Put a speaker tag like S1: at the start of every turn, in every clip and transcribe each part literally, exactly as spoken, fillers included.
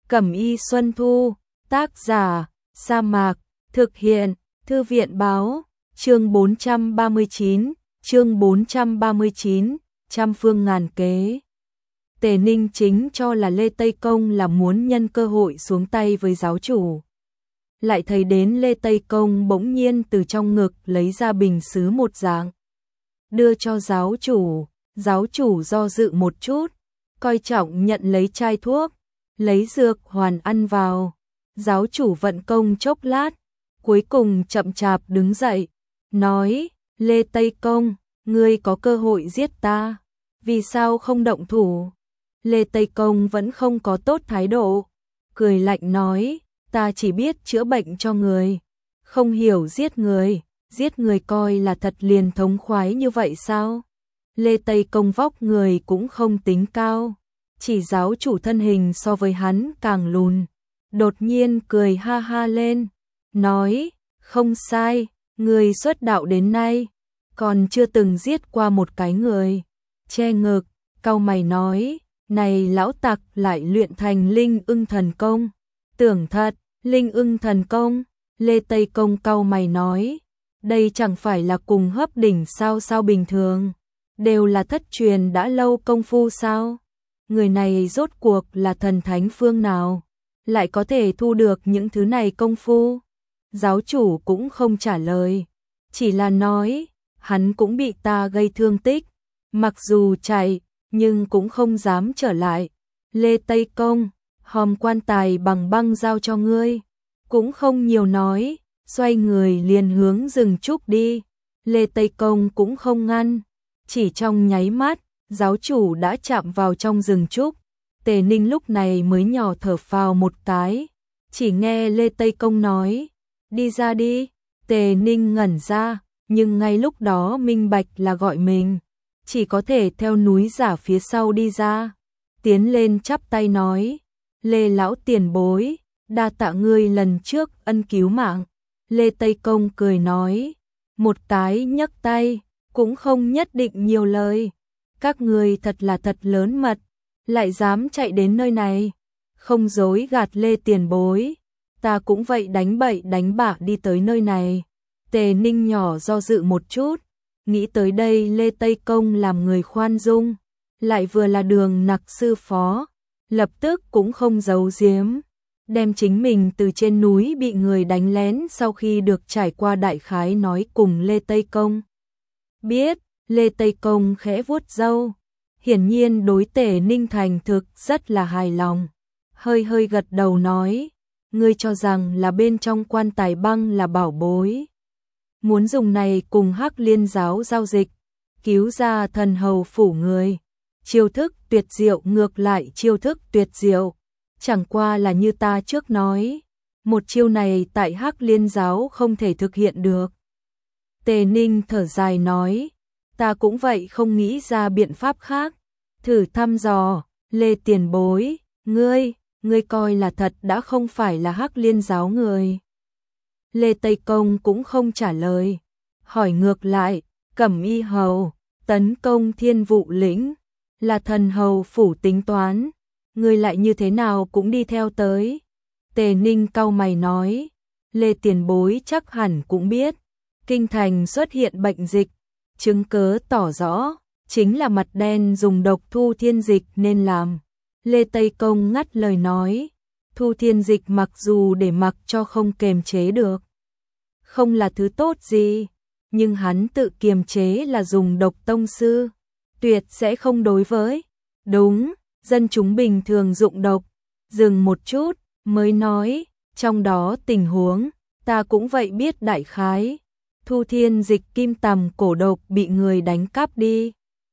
S1: Cẩm Y Xuân Thu, tác giả, Sa Mạc, thực hiện, Thư viện Báo, chương bốn trăm ba mươi chín, chương bốn trăm ba mươi chín, trăm phương ngàn kế. Tề Ninh chính cho là Lê Tây Công là muốn nhân cơ hội xuống tay với giáo chủ. Lại thấy đến Lê Tây Công bỗng nhiên từ trong ngực lấy ra bình sứ một dạng, đưa cho giáo chủ. Giáo chủ do dự một chút, coi trọng nhận lấy chai thuốc, lấy dược hoàn ăn vào. Giáo chủ vận công chốc lát, cuối cùng chậm chạp đứng dậy, nói: Lê Tây Công, ngươi có cơ hội giết ta, vì sao không động thủ? Lê Tây Công vẫn không có tốt thái độ, cười lạnh nói: ta chỉ biết chữa bệnh cho người, không hiểu giết người. Giết người coi là thật liền thống khoái như vậy sao? Lê Tây Công vóc người cũng không tính cao, chỉ giáo chủ thân hình so với hắn càng lùn. Đột nhiên cười ha ha lên, nói: không sai, người xuất đạo đến nay còn chưa từng giết qua một cái người. Che ngực, cau mày nói: này lão tặc lại luyện thành Linh Ưng Thần Công. Tưởng thật, Linh Ưng Thần Công? Lê Tây Công cau mày nói: đây chẳng phải là cùng hấp đỉnh sao sao bình thường, đều là thất truyền đã lâu công phu sao? Người này rốt cuộc là thần thánh phương nào, lại có thể thu được những thứ này công phu? Giáo chủ cũng không trả lời, chỉ là nói: hắn cũng bị ta gây thương tích, mặc dù chạy, nhưng cũng không dám trở lại. Lê Tây Công, hòm quan tài bằng băng giao cho ngươi. Cũng không nhiều nói, xoay người liền hướng rừng trúc đi. Lê Tây Công cũng không ngăn, chỉ trong nháy mắt, giáo chủ đã chạm vào trong rừng trúc. Tề Ninh lúc này mới nhỏ thở phào một cái, chỉ nghe Lê Tây Công nói: đi ra đi. Tề Ninh ngẩn ra, nhưng ngay lúc đó minh bạch là gọi mình, chỉ có thể theo núi giả phía sau đi ra. Tiến lên chắp tay nói: Lê lão tiền bối, đa tạ ngươi lần trước ân cứu mạng. Lê Tây Công cười nói: một cái nhấc tay, cũng không nhất định nhiều lời. Các ngươi thật là thật lớn mật, lại dám chạy đến nơi này. Không dối gạt Lê tiền bối, ta cũng vậy đánh bậy đánh bạ đi tới nơi này. Tề Ninh nhỏ do dự một chút, nghĩ tới đây Lê Tây Công làm người khoan dung, lại vừa là Đường Nặc sư phó, lập tức cũng không giấu giếm, đem chính mình từ trên núi bị người đánh lén sau khi được trải qua đại khái nói cùng Lê Tây Công. Biết. Lê Tây Công khẽ vuốt râu, hiển nhiên đối Tề Ninh thành thực rất là hài lòng, hơi hơi gật đầu nói: ngươi cho rằng là bên trong quan tài băng là bảo bối, muốn dùng này cùng Hắc Liên giáo giao dịch, cứu ra thần hầu phủ người. Chiêu thức tuyệt diệu, ngược lại chiêu thức tuyệt diệu, chẳng qua là như ta trước nói, một chiêu này tại Hắc Liên giáo không thể thực hiện được. Tề Ninh thở dài nói: ta cũng vậy, không nghĩ ra biện pháp khác. Thử thăm dò: Lê tiền bối, ngươi, ngươi coi là thật đã không phải là Hắc Liên giáo người. Lê Tây Công cũng không trả lời, hỏi ngược lại: Cẩm Y hầu, tấn công Thiên Vụ lĩnh, là thần hầu phủ tính toán, ngươi lại như thế nào cũng đi theo tới. Tề Ninh cau mày nói: Lê tiền bối chắc hẳn cũng biết, kinh thành xuất hiện bệnh dịch, chứng cớ tỏ rõ, chính là mặt đen dùng độc thu thiên dịch nên làm. Lê Tây Công ngắt lời nói: thu thiên dịch mặc dù để mặc cho không kiềm chế được, không là thứ tốt gì, nhưng hắn tự kiềm chế là dùng độc tông sư, tuyệt sẽ không đối với. Đúng, dân chúng bình thường dụng độc. Dừng một chút, mới nói: trong đó tình huống, ta cũng vậy biết đại khái. Thu thiên dịch kim tầm cổ độc bị người đánh cắp đi,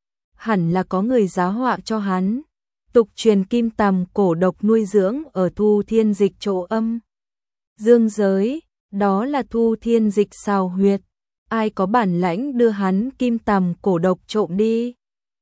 S1: hẳn là có người giá họa cho hắn. Tục truyền kim tầm cổ độc nuôi dưỡng ở thu thiên dịch chỗ âm dương giới, đó là thu thiên dịch xào huyệt, ai có bản lãnh đưa hắn kim tầm cổ độc trộm đi?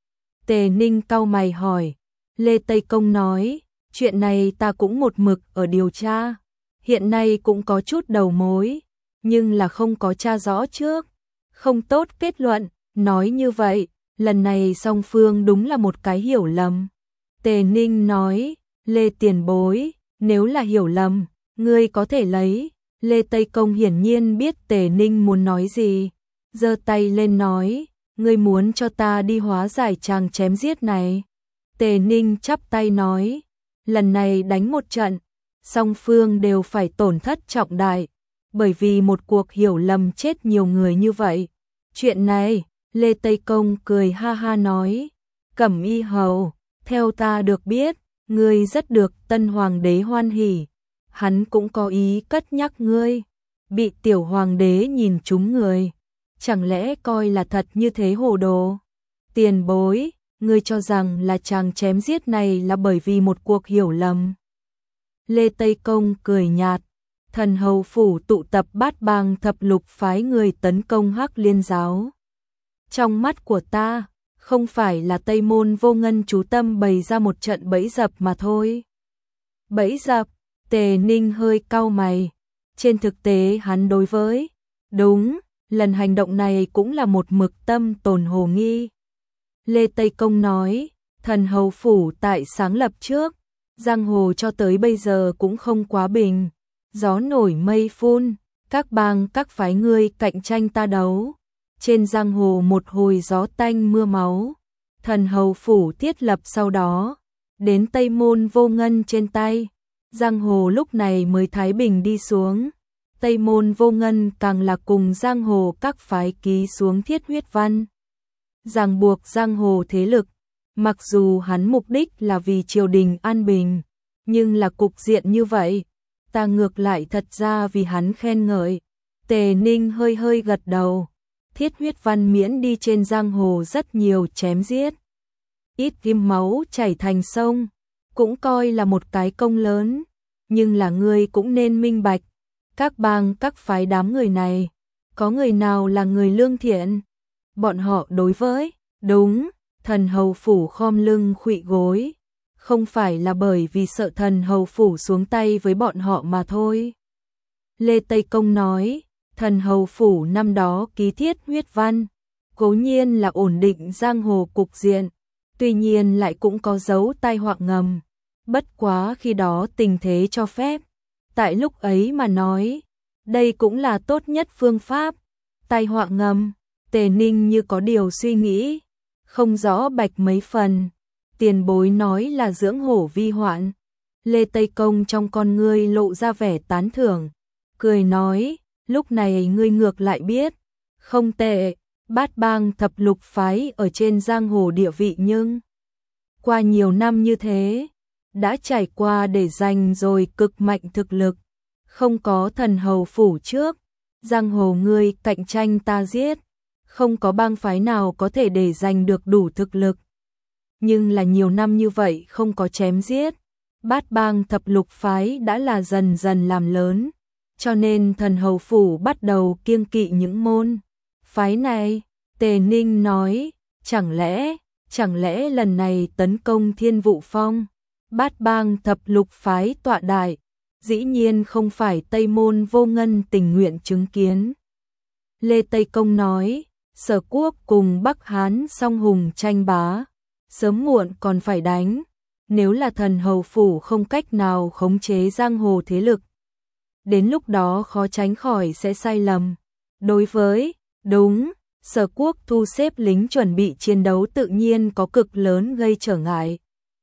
S1: Tề Ninh cau mày hỏi. Lê Tây Công nói: chuyện này ta cũng một mực ở điều tra, hiện nay cũng có chút đầu mối, nhưng là không có tra rõ trước, không tốt kết luận. Nói như vậy, lần này song phương đúng là một cái hiểu lầm. Tề Ninh nói: Lê tiền bối, nếu là hiểu lầm, ngươi có thể lấy. Lê Tây Công hiển nhiên biết Tề Ninh muốn nói gì, giơ tay lên nói, ngươi muốn cho ta đi hóa giải chàng chém giết này. Tề Ninh chắp tay nói, lần này đánh một trận, song phương đều phải tổn thất trọng đại, bởi vì một cuộc hiểu lầm chết nhiều người như vậy. Chuyện này, Lê Tây Công cười ha ha nói, Cẩm Y hầu, theo ta được biết, ngươi rất được Tân Hoàng đế hoan hỉ, hắn cũng có ý cất nhắc ngươi, bị tiểu hoàng đế nhìn trúng người, chẳng lẽ coi là thật như thế hồ đồ? Tiền bối, ngươi cho rằng là chàng chém giết này là bởi vì một cuộc hiểu lầm. Lê Tây Công cười nhạt, Thần hầu phủ tụ tập bát bang thập lục phái người tấn công Hắc Liên giáo. Trong mắt của ta, không phải là Tây Môn Vô Ngân chú tâm bày ra một trận bẫy dập mà thôi. Bẫy dập? Tề Ninh hơi cau mày. Trên thực tế hắn đối với, đúng, lần hành động này cũng là một mực tâm tồn hồ nghi. Lê Tây Công nói, thần hầu phủ tại sáng lập trước, giang hồ cho tới bây giờ cũng không quá bình. Gió nổi mây phun, các bang các phái ngươi cạnh tranh ta đấu. Trên giang hồ một hồi gió tanh mưa máu. Thần hầu phủ thiết lập sau đó, đến Tây Môn Vô Ngân trên tay. Giang hồ lúc này mới thái bình đi xuống. Tây Môn Vô Ngân càng là cùng giang hồ các phái ký xuống thiết huyết văn. Ràng buộc giang hồ thế lực, mặc dù hắn mục đích là vì triều đình an bình, nhưng là cục diện như vậy, ta ngược lại thật ra vì hắn khen ngợi. Tề Ninh hơi hơi gật đầu, thiết huyết văn miễn đi trên giang hồ rất nhiều chém giết. Ít kim máu chảy thành sông, cũng coi là một cái công lớn, nhưng là ngươi cũng nên minh bạch, các bang các phái đám người này, có người nào là người lương thiện? Bọn họ đối với, đúng, thần hầu phủ khom lưng khuỵu gối, không phải là bởi vì sợ thần hầu phủ xuống tay với bọn họ mà thôi. Lê Tây Công nói, thần hầu phủ năm đó ký thiết huyết văn, cố nhiên là ổn định giang hồ cục diện, tuy nhiên lại cũng có dấu tai họa ngầm, bất quá khi đó tình thế cho phép, tại lúc ấy mà nói, đây cũng là tốt nhất phương pháp. Tai họa ngầm, Tề Ninh như có điều suy nghĩ, không rõ bạch mấy phần. Tiền bối nói là dưỡng hổ vi hoạn. Lê Tây Công trong con ngươi lộ ra vẻ tán thưởng, cười nói, lúc này ngươi ngược lại biết, không tệ, bát bang thập lục phái ở trên giang hồ địa vị nhưng qua nhiều năm như thế, đã trải qua để giành rồi cực mạnh thực lực, không có thần hầu phủ trước, giang hồ ngươi cạnh tranh ta giết, không có bang phái nào có thể để giành được đủ thực lực. Nhưng là nhiều năm như vậy không có chém giết, bát bang thập lục phái đã là dần dần làm lớn, cho nên thần hầu phủ bắt đầu kiêng kỵ những môn phái này. Tề Ninh nói, chẳng lẽ, chẳng lẽ lần này tấn công Thiên Vụ Phong, bát bang thập lục phái tọa đại, dĩ nhiên không phải Tây Môn Vô Ngân tình nguyện chứng kiến. Lê Tây Công nói, Sở Quốc cùng Bắc Hán song hùng tranh bá, sớm muộn còn phải đánh, nếu là thần hầu phủ không cách nào khống chế giang hồ thế lực, đến lúc đó khó tránh khỏi sẽ sai lầm. Đối với, đúng, Sở Quốc thu xếp lính chuẩn bị chiến đấu tự nhiên có cực lớn gây trở ngại.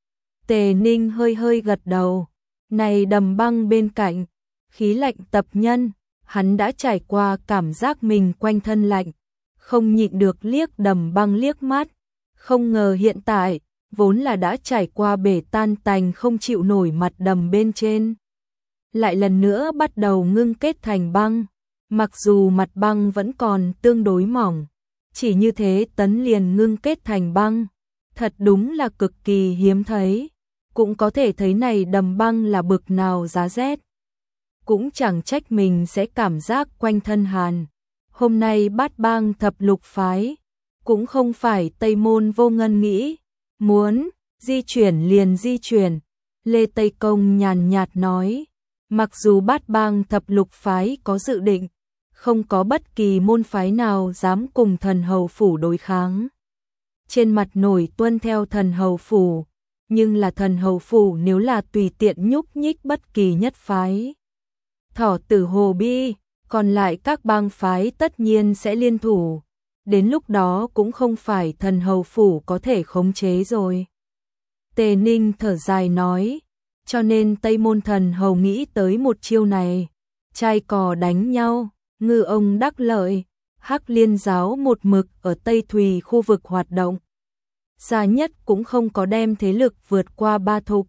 S1: Tề Ninh hơi hơi gật đầu, này Đầm Băng bên cạnh, khí lạnh tập nhân, hắn đã trải qua cảm giác mình quanh thân lạnh, không nhịn được liếc Đầm Băng liếc mắt, không ngờ hiện tại, vốn là đã trải qua bể tan tành không chịu nổi mặt đầm bên trên, lại lần nữa bắt đầu ngưng kết thành băng, mặc dù mặt băng vẫn còn tương đối mỏng, chỉ như thế tấn liền ngưng kết thành băng, thật đúng là cực kỳ hiếm thấy, cũng có thể thấy này đầm băng là bực nào giá rét. Cũng chẳng trách mình sẽ cảm giác quanh thân hàn. Hôm nay bát bang thập lục phái, cũng không phải Tây Môn Vô Ngân nghĩ, muốn di chuyển liền di chuyển. Lê Tây Công nhàn nhạt nói, mặc dù bát bang thập lục phái có dự định, không có bất kỳ môn phái nào dám cùng thần hầu phủ đối kháng. Trên mặt nổi tuân theo thần hầu phủ, nhưng là Thần Hầu Phủ nếu là tùy tiện nhúc nhích bất kỳ nhất phái Thỏ Tử Hồ Bi, còn lại các bang phái tất nhiên sẽ liên thủ, đến lúc đó cũng không phải Thần Hầu Phủ có thể khống chế rồi. Tề Ninh thở dài nói, cho nên Tây Môn Thần Hầu nghĩ tới một chiêu này, trai cò đánh nhau, ngư ông đắc lợi. Hắc Liên giáo một mực ở Tây Thùy khu vực hoạt động, xa nhất cũng không có đem thế lực vượt qua ba thục.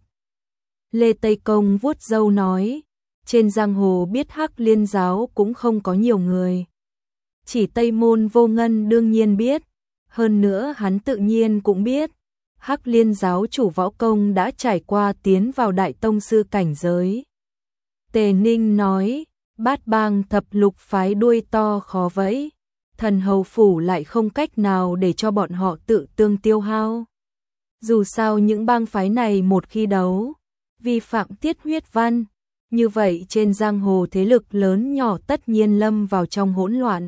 S1: Lê Tây Công vuốt râu nói, trên giang hồ biết Hắc Liên giáo cũng không có nhiều người. Chỉ Tây Môn Vô Ngân đương nhiên biết, hơn nữa hắn tự nhiên cũng biết, Hắc Liên giáo chủ võ công đã trải qua tiến vào đại tông sư cảnh giới. Tề Ninh nói, bát bang thập lục phái đuôi to khó vẫy, Thần Hầu Phủ lại không cách nào để cho bọn họ tự tương tiêu hao. Dù sao những bang phái này một khi đấu, vi phạm tiết huyết văn, như vậy trên giang hồ thế lực lớn nhỏ tất nhiên lâm vào trong hỗn loạn.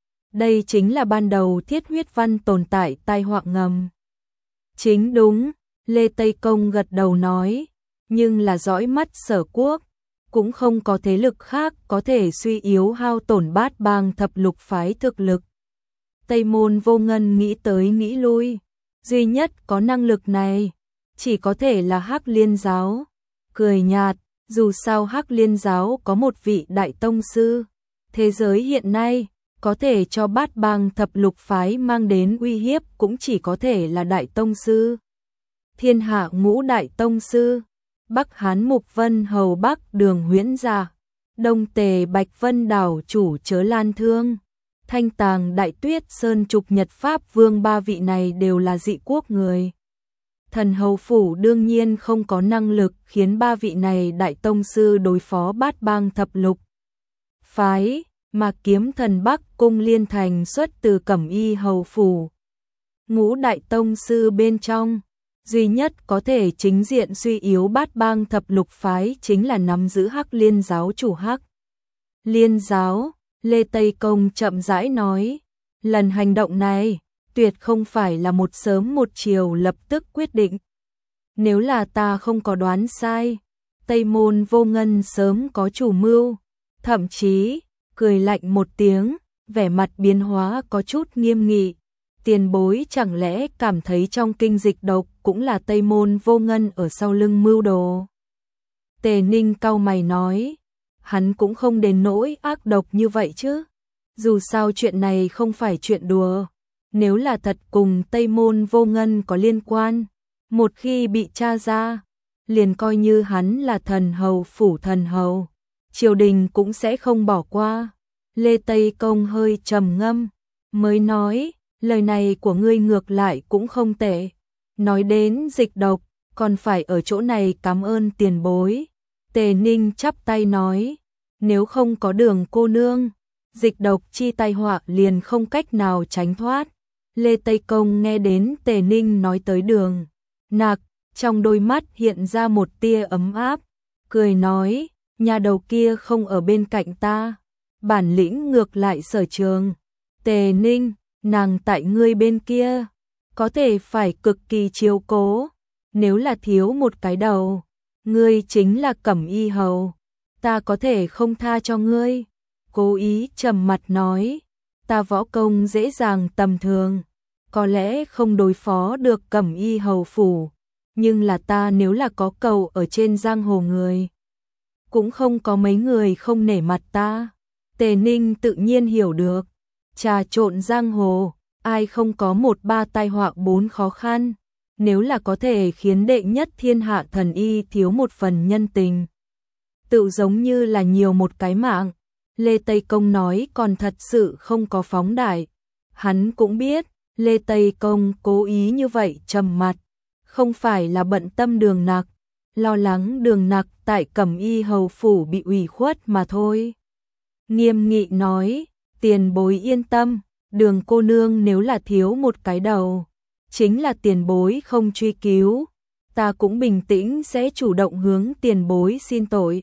S1: Đây chính là ban đầu thiết huyết văn tồn tại tai họa ngầm. Chính đúng, Lê Tây Công gật đầu nói, nhưng là dõi mắt Sở Quốc, cũng không có thế lực khác có thể suy yếu hao tổn bát bang thập lục phái thực lực. Tây Môn Vô Ngân nghĩ tới nghĩ lui, duy nhất có năng lực này, chỉ có thể là Hắc Liên giáo. Cười nhạt, dù sao Hắc Liên giáo có một vị đại tông sư, thế giới hiện nay, có thể cho bát bang thập lục phái mang đến uy hiếp cũng chỉ có thể là đại tông sư. Thiên hạ ngũ đại tông sư, Bắc Hán Mục Vân Hầu Bắc Đường Huyễn Dạ, Đông Tề Bạch Vân Đảo chủ Chớ Lan Thương, Thanh Tàng Đại Tuyết Sơn Trục Nhật Pháp Vương, ba vị này đều là dị quốc người. Thần Hầu Phủ đương nhiên không có năng lực khiến ba vị này đại tông sư đối phó bát bang thập lục phái, mà Kiếm Thần Bắc Cung Liên Thành xuất từ Cẩm Y Hầu Phủ. Ngũ đại tông sư bên trong, duy nhất có thể chính diện suy yếu bát bang thập lục phái chính là nắm giữ Hắc Liên giáo chủ Hắc Liên giáo. Lê Tây Công chậm rãi nói, lần hành động này tuyệt không phải là một sớm một chiều lập tức quyết định. Nếu là ta không có đoán sai, Tây Môn Vô Ngân sớm có chủ mưu, thậm chí cười lạnh một tiếng, vẻ mặt biến hóa có chút nghiêm nghị. Tiền bối chẳng lẽ cảm thấy trong kinh dịch độc cũng là Tây Môn Vô Ngân ở sau lưng mưu đồ? Tề Ninh cau mày nói, hắn cũng không đến nỗi ác độc như vậy chứ. Dù sao chuyện này không phải chuyện đùa. Nếu là thật cùng Tây Môn Vô Ngân có liên quan, một khi bị tra ra, liền coi như hắn là Thần Hầu Phủ thần hầu, triều đình cũng sẽ không bỏ qua. Lê Tây Công hơi trầm ngâm, mới nói, lời này của ngươi ngược lại cũng không tệ. Nói đến dịch độc, còn phải ở chỗ này cảm ơn tiền bối. Tề Ninh chắp tay nói, nếu không có Đường cô nương, dịch độc chi tai họa liền không cách nào tránh thoát. Lê Tây Công nghe đến Tề Ninh nói tới Đường Nặc, trong đôi mắt hiện ra một tia ấm áp, cười nói, nhà đầu kia không ở bên cạnh ta, bản lĩnh ngược lại sở trường. Tề Ninh, nàng tại ngươi bên kia, có thể phải cực kỳ chiếu cố, nếu là thiếu một cái đầu, ngươi chính là Cẩm Y hầu, ta có thể không tha cho ngươi. Cố Ý trầm mặt nói, ta võ công dễ dàng tầm thường, có lẽ không đối phó được Cẩm Y hầu phủ, nhưng là ta nếu là có cầu ở trên giang hồ người, cũng không có mấy người không nể mặt ta. Tề Ninh tự nhiên hiểu được, trà trộn giang hồ, ai không có một ba tai họa bốn khó khăn, nếu là có thể khiến đệ nhất thiên hạ thần y thiếu một phần nhân tình, tự giống như là nhiều một cái mạng. Lê Tây Công nói còn thật sự không có phóng đại. Hắn cũng biết, Lê Tây Công cố ý như vậy trầm mặt, không phải là bận tâm Đường Nặc, lo lắng Đường Nặc tại Cẩm Y hầu phủ bị ủy khuất mà thôi. Nghiêm nghị nói, tiền bối yên tâm, Đường cô nương nếu là thiếu một cái đầu, chính là tiền bối không truy cứu, ta cũng bình tĩnh sẽ chủ động hướng tiền bối xin tội.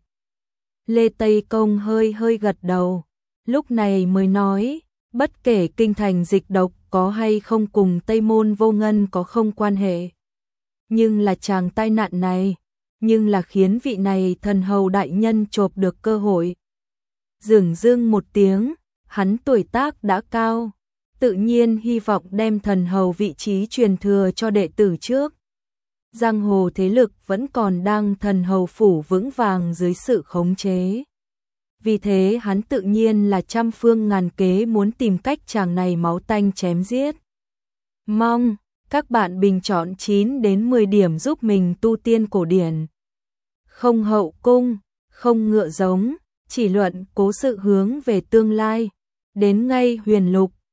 S1: Lê Tây Công hơi hơi gật đầu, lúc này mới nói, bất kể kinh thành dịch độc có hay không cùng Tây Môn Vô Ngân có không quan hệ. Nhưng là chàng tai nạn này, nhưng là khiến vị này thần hầu đại nhân chộp được cơ hội. Dửng dưng một tiếng, hắn tuổi tác đã cao, tự nhiên hy vọng đem thần hầu vị trí truyền thừa cho đệ tử trước. Giang hồ thế lực vẫn còn đang thần hầu phủ vững vàng dưới sự khống chế. Vì thế hắn tự nhiên là trăm phương ngàn kế muốn tìm cách chàng này máu tanh chém giết. Mong các bạn bình chọn chín đến mười điểm giúp mình tu tiên cổ điển. Không hậu cung, không ngựa giống, chỉ luận cố sự hướng về tương lai. Đến ngay huyền lục,